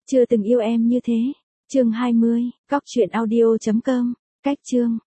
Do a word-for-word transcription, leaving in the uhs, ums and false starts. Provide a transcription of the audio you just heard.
Chưa từng yêu em như thế. Chương hai mươi, cóc truyện audio chấm com. Cách chương